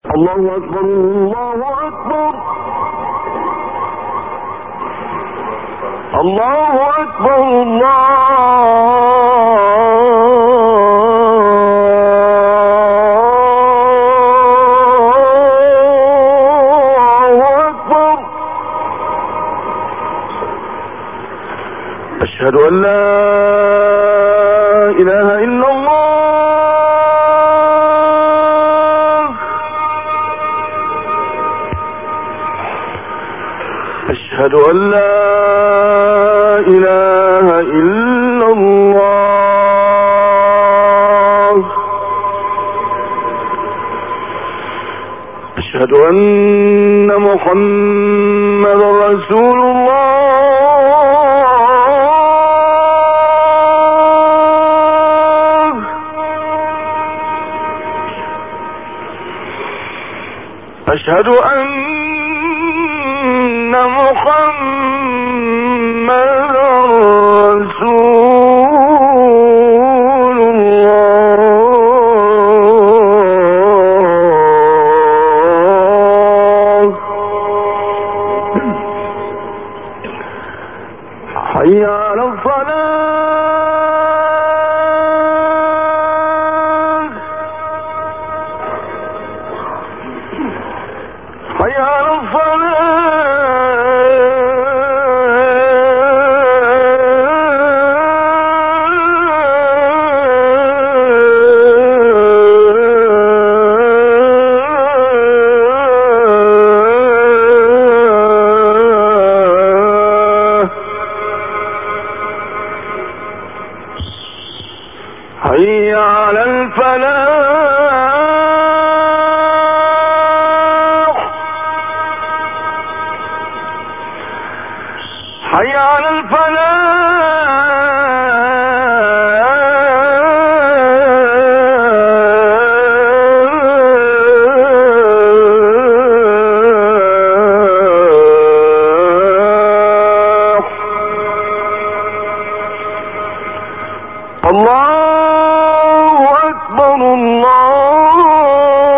الله أكبر الله أكبر الله أكبر الله أكبر. أشهد أن لا إله إلا الله. أشهد أن لا إله إلا الله. أشهد أن محمدا رسول الله. أشهد أن محمدا رسول الله. حي على الصلاة. حي على الصلاة. حي على الفلاح. حي على الفلاح. الله أكبر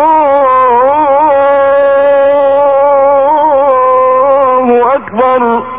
الله أكبر.